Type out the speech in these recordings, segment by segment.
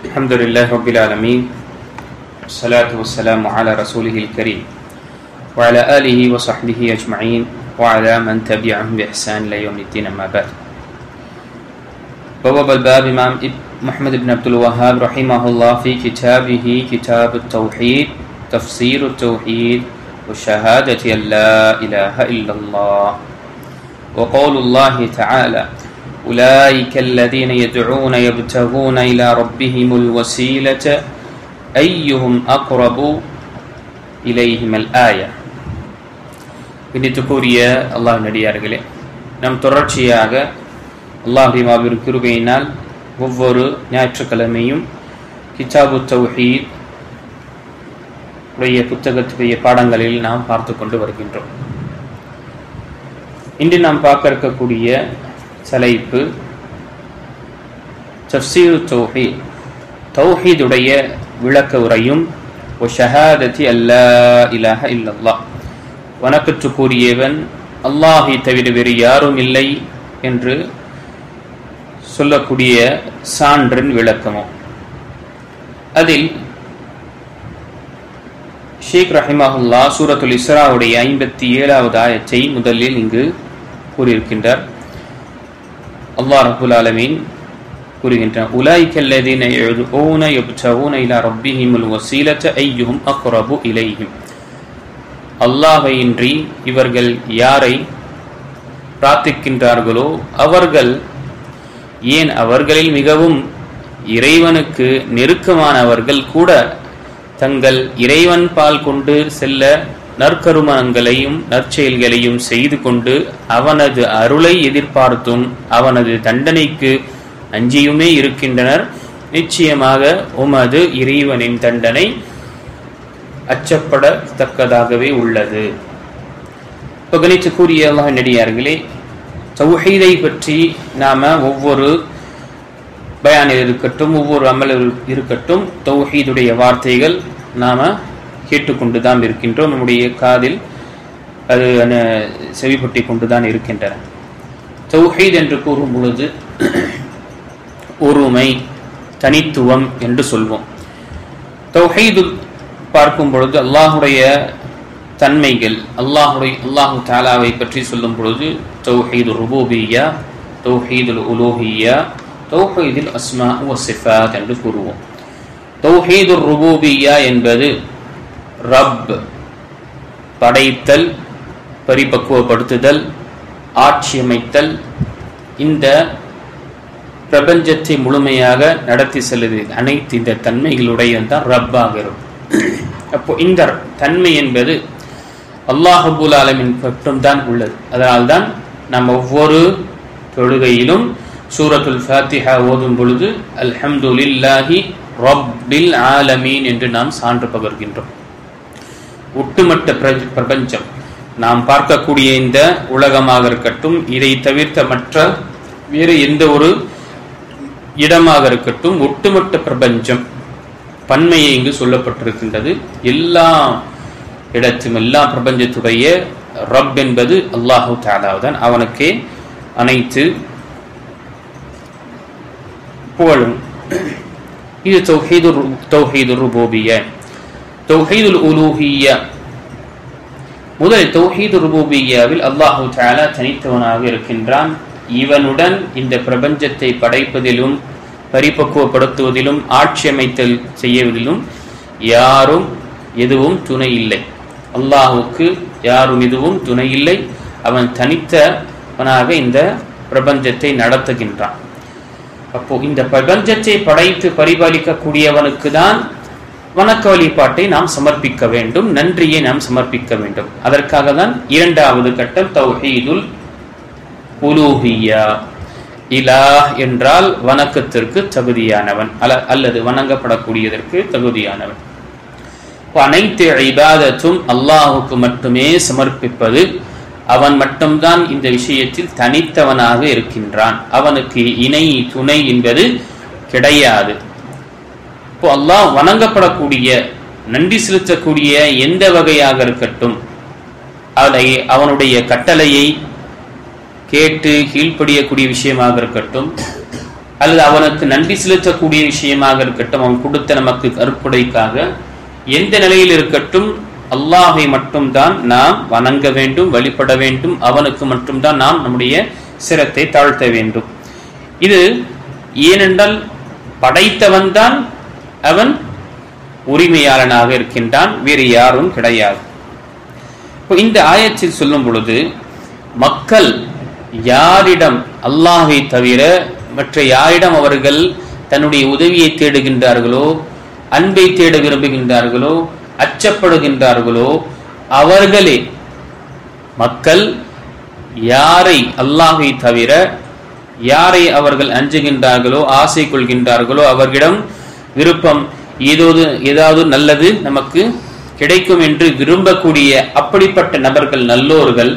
الحمد لله رب العالمين والصلاة والسلام على رسوله الكريم وعلى آله وصحبه أجمعين وعلى من تبعهم بإحسان إلى يوم الدين أما بعد. بواب الباب إمام محمد بن عبد الوهاب رحمه الله في كتابه كتاب التوحيد تفسير التوحيد وشهادة أن لا إله إلا الله وقول الله تعالى أولئك الذين يدعون يبتغون إلى ربهم الوسيلة أيهم أقرب إليهم الآية. இன்றைய அல்லாஹ் நடிகார்களே, நம் தொடர்ச்சியாக அல்லாஹ்வுடைய மாபெரும் கிருபையினால் ஒவ்வொரு ஞாயிற்றுக்கிழமையும் கிதாபு தௌஹீத் உடைய புத்தகத்துடைய பாடங்களில் நாம் பார்த்து கொண்டு வருகின்றோம். இன்று நாம் பார்க்க இருக்கக்கூடிய தலைப்பு தஃப்சீரு தௌஹீத், தௌஹீதுடைய விளக்க உரையும் ஷஹாதத்தி அல்லா இலாஹ இல்லல்லாஹ், வணக்கத்து கூறியவன் அல்லாஹை தவிர வேறு யாரும் இல்லை என்று சொல்லக்கூடிய சான்றின் விளக்கமும். அதில் ஷேக் ரஹிமஹுல்லா சூரத்துல் இஸ்ராவுடைய 57வது ஆயத்தை முதலில் இங்கு கூறியிருக்கின்றார். அல்லாஹ் ரப்புல் ஆலமீன் கூறுகின்றார், உலாயிகல்லதீன யதுஊன யப்தகூன இலா ரப்பிஹிமுல் வஸீலத அய்யுஹும் அக்ரபு இலைஹிம். அல்லாஹ்வையின்றி இவர்கள் யாரை பிரார்த்திக்கின்றார்களோ அவர்கள், ஏன் அவர்களில் மிகவும் இறைவனுக்கு நெருக்கமானவர்கள் கூட தங்கள் இறைவன் பால் கொண்டு செல்ல நற்கருமங்களையும் நற்செயல்களையும் செய்து கொண்டு அவனது அருளை எதிர்பார்த்தும் அவனது தண்டனைக்கு அஞ்சியுமே இருக்கின்றனர். நிச்சயமாக உமது இறைவனின் தண்டனை அச்சப்படத்தக்கதாகவே உள்ளது. கணித்து கூறிய அல்லாஹ் நடிகார்களே, தௌஹீதை பற்றி நாம ஒவ்வொரு பயானில் இருக்கட்டும், ஒவ்வொரு அமலில் இருக்கட்டும், தௌஹீதுடைய வார்த்தைகள் நாம கேட்டுக்கொண்டுதான் இருக்கின்றோம். நம்முடைய காதில் அது செவிப்பட்டி கொண்டுதான் இருக்கின்றன. தௌஹீத் என்று கூறும் பொழுது ஒருமை, தனித்துவம் என்று சொல்வோம். தௌஹீது பார்க்கும் பொழுது அல்லாஹுடைய தன்மைகள், அல்லாஹு தஆலாவை பற்றி சொல்லும் பொழுது தௌஹீதுர் ருபூபிய்யா, தௌஹீதுல் உலூஹிய்யா, தௌஹீதுல் அஸ்மா வ சிஃபாத் என்று கூறுவோம். தௌஹீதுர் ருபூபிய்யா என்பது ரப், படைத்தல், பரிபக்குவப்படுத்துதல், ஆட்சியமைத்தல், இந்த பிரபஞ்சத்தை முழுமையாக நடத்தி செல்வது, அனைத்து இந்த தன்மைகளுடையதான் ரப்பாக இருக்கும். அப்போ இந்த தன்மை என்பது அல்லாஹ் ரப்புல் ஆலமீன் மட்டும்தான் உள்ளது. அதனால்தான் நாம் ஒவ்வொரு தொழுகையிலும் சூரத்துல் ஃபாத்திஹா ஓதும் பொழுது அல்ஹம்துலில்லாஹி ரப்பில் ஆலமீன் என்று நாம் சான்று பகர்கின்றோம். ஒட்டுமொத்த பிரபஞ்சம், நாம் பார்க்கக்கூடிய இந்த உலகமாக இருக்கட்டும், இதை தவிர்த்த மற்ற வேறு எந்த ஒரு இடமாக இருக்கட்டும், ஒட்டுமொத்த பிரபஞ்சம் பன்மையை இங்கு சொல்லப்பட்டிருக்கின்றது. எல்லா இடத்தும், எல்லா பிரபஞ்சத்துடைய ரப் என்பது அல்லாஹு தஆலா தான். அவனுக்கே அனைத்து புகழும். இது தௌஹீதுர் ருபூபிய்யா. தௌஹீதுல் உலூஹிய்யா, முதல் தௌஹீதுர் ருபூபிய்யாவில் அல்லாஹு தஆலா தனித்தவனாக இருக்கின்றான். இவனுடன் இந்த பிரபஞ்சத்தை படைப்பதிலும் பரிபக்குவப்படுத்துவதிலும் ஆட்சியமைத்தல் செய்வதிலும் யாரும் எதுவும் துணை இல்லை. அல்லாஹுக்கு யாரும் எதுவும் துணை இல்லை. அவன் தனித்தவனாக இந்த பிரபஞ்சத்தை நடத்துகின்றான். அப்போ இந்த பிரபஞ்சத்தை படைத்து பரிபாலிக்கக்கூடியவனுக்கு தான் வணக்க வழிபாட்டை நாம் சமர்ப்பிக்க வேண்டும், நன்றியை நாம் சமர்ப்பிக்க வேண்டும். அதற்காக தான் இரண்டாவது கட்டம் தௌஹீதுல் உலூஹிய்யா. இலாஹ் என்றால் வணக்கத்திற்கு தகுதியானவன் அல்லது வணங்கப்படக்கூடியதற்கு தகுதியானவன். அனைத்து இபாதத்தும் அல்லாஹுக்கு மட்டுமே சமர்ப்பிப்பது. அவன் மட்டும்தான் இந்த விஷயத்தில் தனித்தவனாக இருக்கின்றான். அவனுக்கு இணை துணை என்பது கிடையாது. இப்போ அல்லாஹ் வணங்கப்படக்கூடிய, நன்றி செலுத்தக்கூடிய எந்த வகையாக இருக்கட்டும், அதை அவனுடைய கட்டளையை கேட்டு கீழ்ப்படியக்கூடிய விஷயமாக இருக்கட்டும், அல்லது அவனுக்கு நன்றி செலுத்தக்கூடிய விஷயமாக இருக்கட்டும், அவன் கொடுத்த நமக்கு அருட்கொடைக்காக எந்த நிலையில் இருக்கட்டும், அல்லாஹை மட்டும்தான் நாம் வணங்க வேண்டும், வழிபட வேண்டும். அவனுக்கு மட்டும்தான் நாம் நம்முடைய சிரத்தை தாழ்த்த வேண்டும். இது ஏனென்றால் படைத்தவன் தான் அவன் உரிமையாளனாக இருக்கின்றான், வேறு யாரும் கிடையாது. இப்போ இந்த ஆயத்தில் சொல்லும் பொழுது மக்கள் யாரிடம் அல்லாஹை தவிர மற்ற யாரிடம் அவர்கள் தன்னுடைய உதவியை தேடுகின்றார்களோ, அன்பை தேட விரும்புகின்றார்களோ, அச்சப்படுகின்றார்களோ, அவர்களே மக்கள் யாரை அல்லாஹை தவிர யாரை அவர்கள் அஞ்சுகின்றார்களோ, ஆசை கொள்கின்றார்களோ, அவர்களிடம் விருப்பம் ஏதாவது நல்லது நமக்கு கிடைக்கும் என்று விரும்பக்கூடிய அப்படிப்பட்ட நபர்கள், நல்லோர்கள்,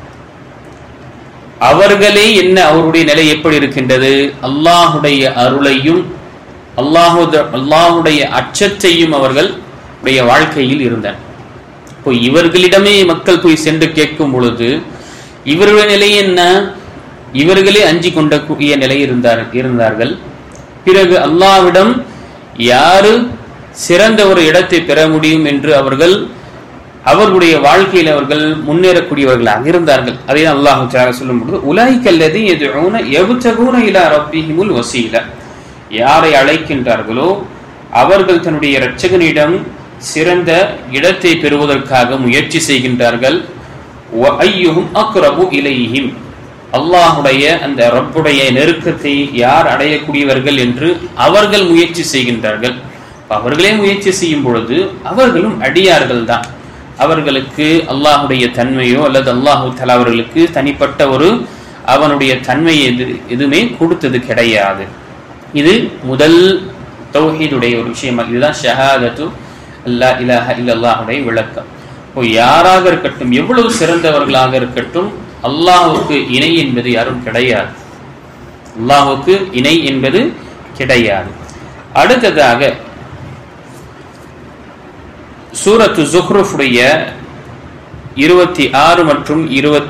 அவர்களே அவருடைய நிலை எப்படி இருக்கின்றது? அல்லாஹுடைய அருளையும் அல்லாஹுடைய அச்சத்தையும் அவர்களுடைய வாழ்க்கையில் இருந்தனர். இப்போ இவர்களிடமே மக்கள் போய் சென்று கேட்கும் பொழுது இவருடைய நிலை என்ன? இவர்களே அஞ்சி கொண்டக்கூடிய நிலை இருந்தார்கள். பிறகு அல்லாஹ்விடம் யாரு சிறந்த ஒரு இடத்தை பெற முடியும் என்று அவர்களுடைய வாழ்க்கையில் அவர்கள் முன்னேறக்கூடியவர்களாக இருந்தார்கள். அதை அல்லாஹ் தஆலா சொல்லும் பொழுது உலாயிகல்லதி யதுஊன யப்தகூன இலா ரப்பிஹிமுல் வஸீலா, யாரை அழைக்கின்றார்களோ அவர்கள் தன்னுடைய இரட்சகனிடம் சிறந்த இடத்தை பெறுவதற்காக முயற்சி செய்கின்றார்கள். வ அய்யுஹும் அக்ரபு இலைஹிம், அல்லாஹுடைய அந்த ரப்புடைய நெருக்கத்தை யார் அடையக்கூடியவர்கள் என்று அவர்கள் முயற்சி செய்கின்றார்கள். அவர்களே முயற்சி செய்யும் பொழுது அவர்களும் அடியார்கள் தான். அவர்களுக்கு அல்லாஹுடைய தன்மையோ அல்லது அல்லாஹு தஆலா அவர்களுக்கு தனிப்பட்ட ஒரு அவனுடைய தன்மை எதுவுமே கொடுத்தது கிடையாது. இது முதல் தௌஹீதுடைய ஒரு விஷயம். இதுதான் ஷஹாதத்து அல்லா இலாஹ இல்லல்லாஹுடைய விளக்கம். யாராக இருக்கட்டும், எவ்வளவு சிறந்தவர்களாக இருக்கட்டும், அல்லாஹுக்கு இணை என்பது யாரும் கிடையாது. அல்லாஹுக்கு இணை என்பது கிடையாது. அடுத்ததாக சூரத்து ஸுஹ்ருஃபுடைய 26 மற்றும்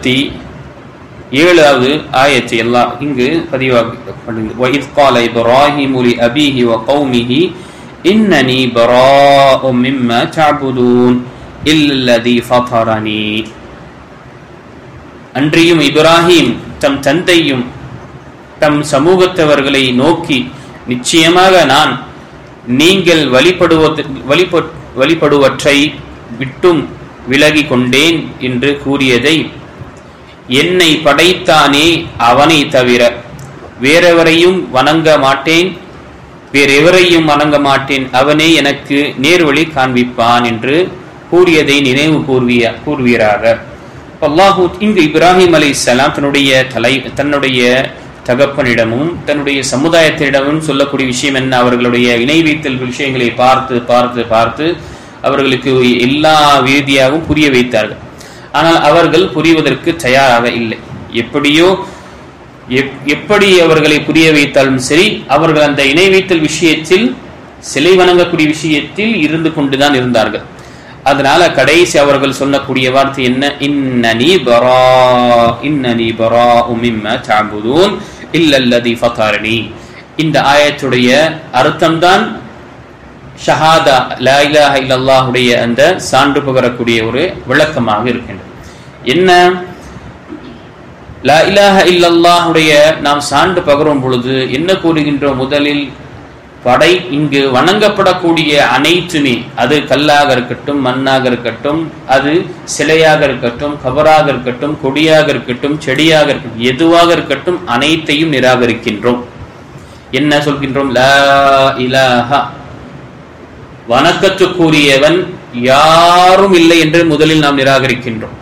27வது ஆயத்தை அல்லாஹ் இங்கு பதிவாக்கப்படுகிறது. வஇத் கால இப்ராஹீமு லிஅபீஹி வகௌமிஹி இன்னனி பராஉம் மிம்மா தஅபுதூன் இல்லல்லதி ஃபதரனி. அன்றியும் இப்ராஹீம் தம் தந்தையும் தம் சமூகத்தவர்களை நோக்கி, நிச்சயமாக நான் நீங்கள் வழிபடுவற்றை விட்டும் விலகி கொண்டேன் என்று கூறியதை, என்னை படைத்தானே அவனை தவிர வேறெவரையும் வணங்க மாட்டேன், அவனே எனக்கு நேர்வழி காண்பிப்பான் என்று கூறியதை நினைவு கூறுவீராக. அல்லாஹு இங்கு இப்ராஹிம் அலைஹிஸ்ஸலாம் தன்னுடைய தகப்பனிடமும் தன்னுடைய சமுதாயத்திடமும் சொல்லக்கூடிய விஷயம் என்ன? அவர்களுடைய இணை வைத்தல் விஷயங்களை பார்த்து பார்த்து பார்த்து அவர்களுக்கு எல்லா ரீதியாகவும் புரிய வைத்தார்கள். ஆனால் அவர்கள் புரிவதற்கு தயாராக இல்லை. எப்படி அவர்களை புரிய வைத்தாலும் சரி, அவர்கள் அந்த இணை வைத்தல் விஷயத்தில், சிலை வணங்கக்கூடிய விஷயத்தில் இருந்து கொண்டுதான் இருந்தார்கள். அதனால கடைசி அவர்கள் சொல்லக்கூடிய வார்த்தை என்ன? இன்னனி பராஉ மிம்மா தஅபுதூன் இல்லல்லதி ஃபதரனி. இந்த ஆயத்துடைய அர்த்தம்தான் ஷஹாதா, லா இலாஹ இல்லல்லாஹுடைய அந்த சான்று பகரக்கூடிய ஒரு விளக்கமாக இருக்கின்றது. என்ன? லா இலாஹ இல்லல்லாஹுடைய நாம் சான்று பகரும் பொழுது என்ன கூறுகின்றோம்? முதலில் இங்கு வணங்கப்படக்கூடிய அனைத்துமே, அது கல்லாக இருக்கட்டும், மண்ணாக இருக்கட்டும், அது சிலையாக இருக்கட்டும், கபராக இருக்கட்டும், கொடியாக இருக்கட்டும், செடியாக இருக்கட்டும், எதுவாக இருக்கட்டும், அனைத்தையும் நிராகரிக்கின்றோம். என்ன சொல்கின்றோம்? லா இலாஹ, வணக்கத்துக்குரியவன் யாரும் இல்லை என்று முதலில் நாம் நிராகரிக்கின்றோம்.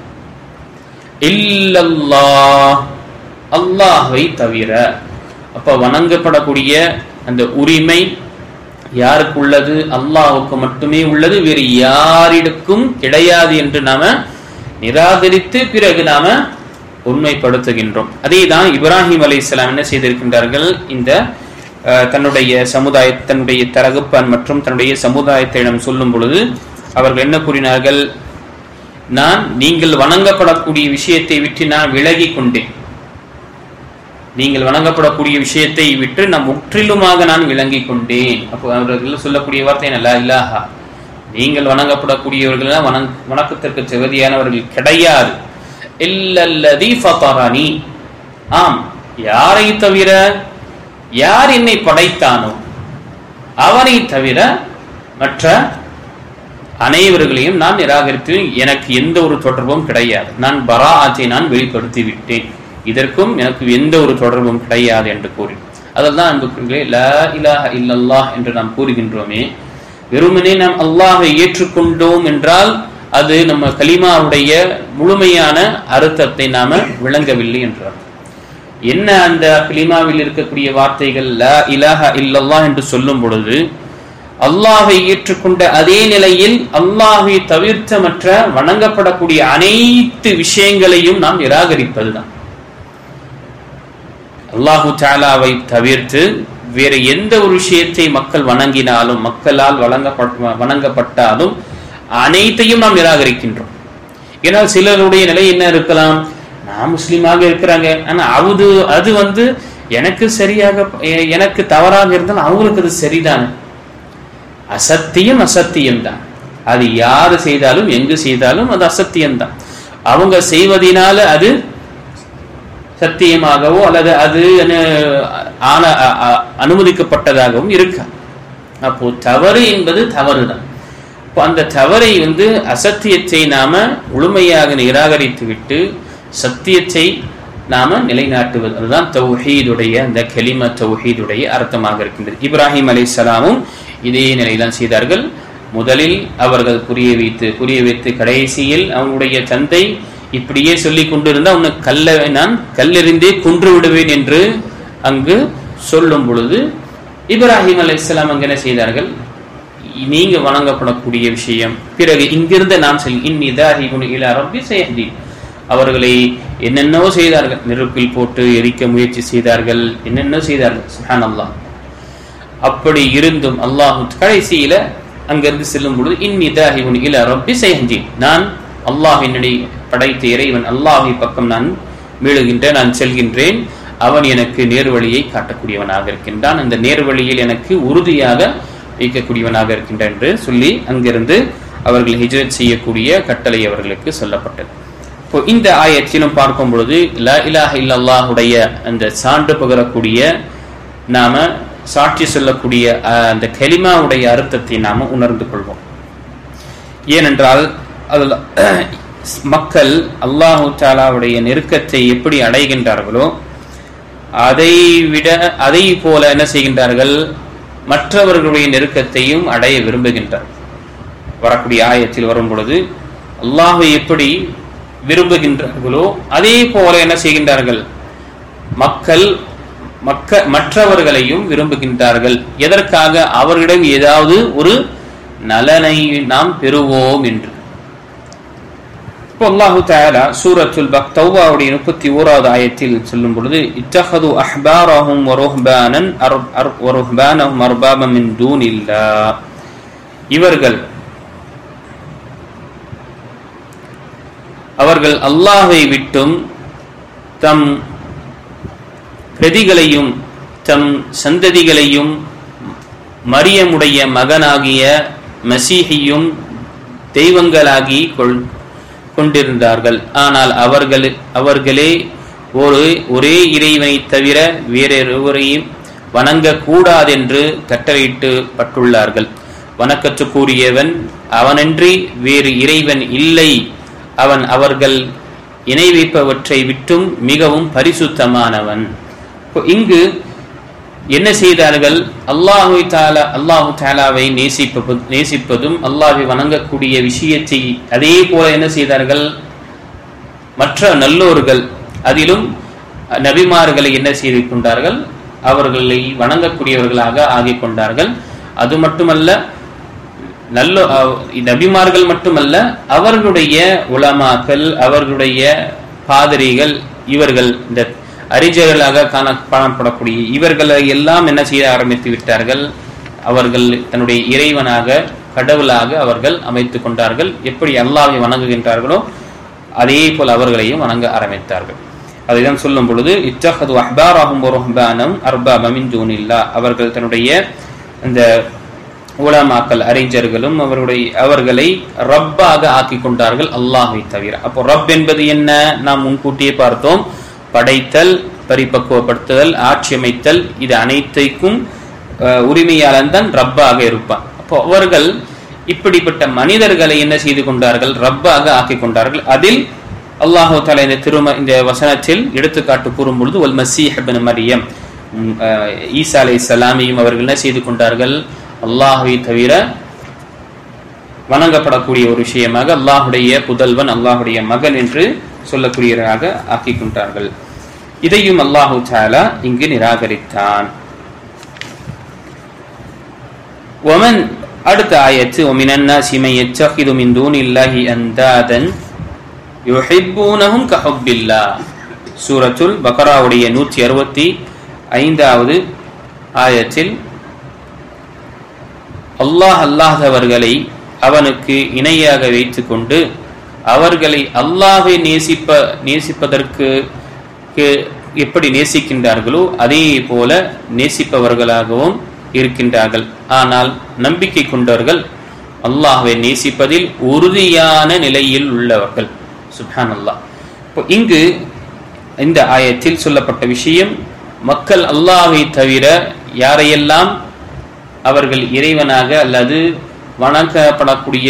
இல்லல்லாஹ், அல்லாஹ்வை தவிர. அப்ப வணங்கப்படக்கூடிய அந்த உரிமை யாருக்கு உள்ளது? அல்லாஹ்வுக்கு மட்டுமே உள்ளது, வேறு யாரிடக்கும் கிடையாது என்று நாம நிராகரித்து பிறகு நாம உண்மைப்படுத்துகின்றோம். அதே தான் இப்ராஹிம் அலைஹிஸ்ஸலாம் என்ன செய்திருக்கின்றார்கள்? இந்த தன்னுடைய தரகுப்பான் மற்றும் தன்னுடைய சமுதாயத்திடம் சொல்லும் பொழுது அவர்கள் என்ன கூறினார்கள்? நீங்கள் வணங்கப்படக்கூடிய விஷயத்தை விட்டு நான் விலகி கொண்டேன். நீங்கள் வணங்கப்படக்கூடிய விஷயத்தை விட்டு நான் முற்றிலுமாக நான் விளங்கி கொண்டேன். அப்போ அவர்கள் சொல்லக்கூடிய வார்த்தை லா இலாஹா, நீங்கள் வணங்கப்படக்கூடியவர்கள் வணக்கத்திற்கு தகுதியானவர்கள் கிடையாது. இல்லல்லதி ஃபதரனி, ஆம், யாரை தவிர, யார் என்னை படைத்தானோ அவனை தவிர மற்ற அனைவர்களையும் நான் நிராகரித்து எனக்கு எந்த ஒரு தொடர்பும் கிடையாது. நான் பராஅத்தை நான் வெளிப்படுத்தி விட்டேன், இதற்கும் எனக்கு எந்த ஒரு தொடர்பும் கிடையாது என்று கூறி, அதெல்லாம் அன்புக்குள்ளே லா இலாஹ இல்லல்லாஹ் என்று நாம் கூறுகின்றோமே, வெறுமனே நாம் அல்லாஹை ஏற்றுக்கொண்டோம் என்றால் அது நம்ம கலிமாவுடைய முழுமையான அர்த்தத்தை நாம விளங்கவில்லை என்றார். என்ன அந்த கலிமாவில் இருக்கக்கூடிய வார்த்தைகள் லா இலாஹ இல்லல்லாஹ் என்று சொல்லும் பொழுது அல்லாஹை ஏற்றுக்கொண்ட அதே நிலையில் அல்லாஹை தவிர்த்த மற்ற வணங்கப்படக்கூடிய அனைத்து விஷயங்களையும் நாம் நிராகரிப்பதுதான். அல்லாஹு தஆலாவை தவிர்த்து வேற எந்த ஒரு விஷயத்தை மக்கள் வணங்கினாலும், மக்களால் வணங்கப்பட்டாலும் அனைத்தையும் நாம் நிராகரிக்கின்றோம். ஏன்னால் சிலருடைய நிலை என்ன இருக்கலாம், நான் முஸ்லீமாக இருக்கிறாங்க, ஆனா அது எனக்கு சரியாக, எனக்கு தவறாக இருந்தால் அவங்களுக்கு அது சரிதானே. அசத்தியம்தான். அது யாரு செய்தாலும் எங்கு செய்தாலும் அது அசத்தியம்தான். அவங்க செய்வதனால அது சத்தியமாகவோ அல்லது அது அனுமதிக்கப்பட்டதாகவும் இருக்கா. அப்போ தவறு என்பது தவறுதான். இப்போ அந்த தவறை அசத்தியத்தை நாம முழுமையாக நிராகரித்து விட்டு சத்தியத்தை நாம நிலைநாட்டுவது, அதுதான் தௌஹீதுடைய அந்த கலிமா தௌஹீதுடைய அர்த்தமாக இருக்கின்றது. இப்ராஹிம் அலைஹிஸ்ஸலாமும் இதே நிலைதான் செய்தார்கள். முதலில் அவர்கள் புரிய வைத்து கடைசியில் அவனுடைய தந்தை இப்படியே சொல்லி கொண்டிருந்தா நான் கல்லெறிந்தே கொன்று விடுவேன் என்று அங்கு சொல்லும் பொழுது இப்ராஹிம் அலைஹிஸ்ஸலாம் அங்கு என்ன செய்தார்கள், நீங்க வணங்கப்படக்கூடிய விஷயம், பிறகு இங்கிருந்து நாம் அவர்களை என்னென்னவோ செய்தார்கள், நெருப்பில் போட்டு எரிக்க முயற்சி செய்தார்கள், என்னென்ன செய்தார்கள். சுப்ஹானல்லாஹ். அப்படி இருந்தும் அல்லாஹ் கடைசியில அங்கிருந்து செல்லும் பொழுது நான் அல்லாஹ் என்னுடைய படைத்த இறைவன் அல்லாஹ்வை பக்கம் நான் மீளுகின்றேன், நான் செல்கின்றேன், அவன் எனக்கு நேர்வழியை காட்டக்கூடியவனாக இருக்கின்றான், அந்த நேர்வழியில் எனக்கு உறுதியாக வைக்கக்கூடியவனாக இருக்கின்றான் என்று சொல்லி அங்கிருந்து அவர்கள் ஹிஜ்ரத் செய்யக்கூடிய கட்டளை அவர்களுக்கு சொல்லப்பட்டது. இப்போ இந்த ஆயத்திலும் பார்க்கும் பொழுது லா இலாஹ இல்லல்லாஹுடைய அந்த சான்று பகரக்கூடிய நாம சாட்சி சொல்லக்கூடிய அந்த கலிமாவுடைய அர்த்தத்தை நாம உணர்ந்து கொள்வோம். ஏனென்றால் அதில் மக்கள் அல்லாஹு தஆலாவுடைய நெருக்கத்தை எப்படி அடைகின்றார்களோ அதை போல என்ன செய்கின்றார்கள், மற்றவர்களுடைய நெருக்கத்தையும் அடைய விரும்புகின்றார்கள். வரக்கூடிய ஆயத்தில் வரும் பொழுது அல்லாஹ்வை எப்படி விரும்புகின்றார்களோ அதே போல என்ன செய்கின்றார்கள், மற்றவர்களையும் விரும்புகின்றார்கள். எதற்காக? அவர்களிடம் ஏதாவது ஒரு நலனை நாம் பெறுவோம் என்று. இப்போ அல்லாஹு தஆலா சூரத்துல் தௌபாவுடைய 31வது ஆயத்தில் சொல்லும் பொழுது இத்தஹது அஹ்பாரஹும் வ ருஹ்பானஹும் அர்பாபம் மின் தூனில்லாஹ், அவர்கள் அல்லாஹ்வை விட்டும் தம் பிரதிகளையும் தம் சந்ததிகளையும் மரியமுடைய மகனாகிய மசீஹையும் தெய்வங்களாகி கொண்டிருந்தார்கள். ஆனால் அவர்களே ஒரே இறைவனை தவிர வேறொருவரையும் வணங்கக்கூடாதென்று கட்டளையிட்டு பட்டுள்ளார்கள். வணக்கத்துக்குரியவன் அவனன்றி வேறு இறைவன் இல்லை, அவன் அவர்கள் இணை வைப்பவற்றை விட்டும் மிகவும் பரிசுத்தமானவன். இங்கு என்ன செய்தார்கள், அல்லாஹு தஆலாவை நேசிப்பதும் அல்லாஹ்வை வணங்கக்கூடிய விஷயத்தை அதே போல என்ன செய்தார்கள், மற்ற நல்லோர்கள் அதிலும் நபிமார்களை என்ன செய்து கொண்டார்கள், அவர்களை வணங்கக்கூடியவர்களாக ஆகிக் கொண்டார்கள். அது மட்டுமல்ல, நபிமார்கள் மட்டுமல்ல, அவர்களுடைய உலமாக்கள், அவர்களுடைய பாதிரிகள், இவர்கள் இந்த அறிஞர்களாக காணப்படக்கூடிய இவர்களை எல்லாம் என்ன செய்ய ஆரம்பித்து விட்டார்கள், அவர்கள் தன்னுடைய இறைவனாக கடவுளாக அவர்கள் அமைத்துக் கொண்டார்கள். எப்படி அல்லாஹ்வை வணங்குகின்றார்களோ அதே போல் அவர்களையும் வணங்க ஆரம்பித்தார்கள். அதைதான் சொல்லும் பொழுது இத்தஹது அஹ்பாரஹும் வருஹ்பானஹும் அர்பாப மின் தூனில்லாஹ், அவர்கள் தன்னுடைய அந்த உலமாக்கள் அறிஞர்களும் அவர்களை ரப்பாக ஆக்கி கொண்டார்கள் அல்லாஹ்வை தவிர. அப்போ ரப் என்பது என்ன? நாம் முன்கூட்டியே பார்த்தோம். படைத்தல், பரிபக்குவப்படுத்துதல், ஆட்சி அமைத்தல், இது அனைத்தைக்கும் உரிமையாளன் தான் ரப்பாக இருப்பான். அப்போ அவர்கள் இப்படிப்பட்ட மனிதர்களை என்ன செய்து கொண்டார்கள்? ரப்பாக ஆக்கி கொண்டார்கள். அதில் அல்லாஹு தஆலா இந்த வசனத்தில் எடுத்துக்காட்டு கூறும் பொழுது வல் மஸீஹ் இப்னு மரியம், ஈசா அலைஹிஸ்ஸலாமையும் அவர்கள் என்ன செய்து கொண்டார்கள்? அல்லாஹ்வை தவிர வணங்கப்படக்கூடிய ஒரு விஷயமாக அல்லாஹுடைய புதல்வன், அல்லாஹுடைய மகன் என்று சொல்லக்கூடியவராக ஆக்கி கொண்டார்கள். இதையும் அல்லாஹு தஆலா இங்கு நிராகரித்தான். ومن அடுத்த ஆயத்து ومن الناس من يتخذ من دون الله اندادا يحبونهم كحب الله, சூரத்துல் பக்ராவுடைய 165வது ஆயத்தில் அல்லாஹ்வர்களை அவனுக்கு இணையாக வைத்துக் கொண்டு அவர்களை அல்லாஹ்வை நேசிப்பதற்கு எப்படி நேசிக்கின்றார்களோ அதே போல நேசிப்பவர்களாகவும் இருக்கின்றார்கள். ஆனால் நம்பிக்கை கொண்டவர்கள் அல்லாஹ்வை நேசிப்பதில் உறுதியான நிலையில் உள்ளவர்கள். சுப்ஹானல்லாஹ். இப்போ இங்கு இந்த ஆயத்தில் சொல்லப்பட்ட விஷயம், மக்கள் அல்லாஹ்வை தவிர யாரையெல்லாம் அவர்கள் இறைவனாக அல்லது வணங்கப்படக்கூடிய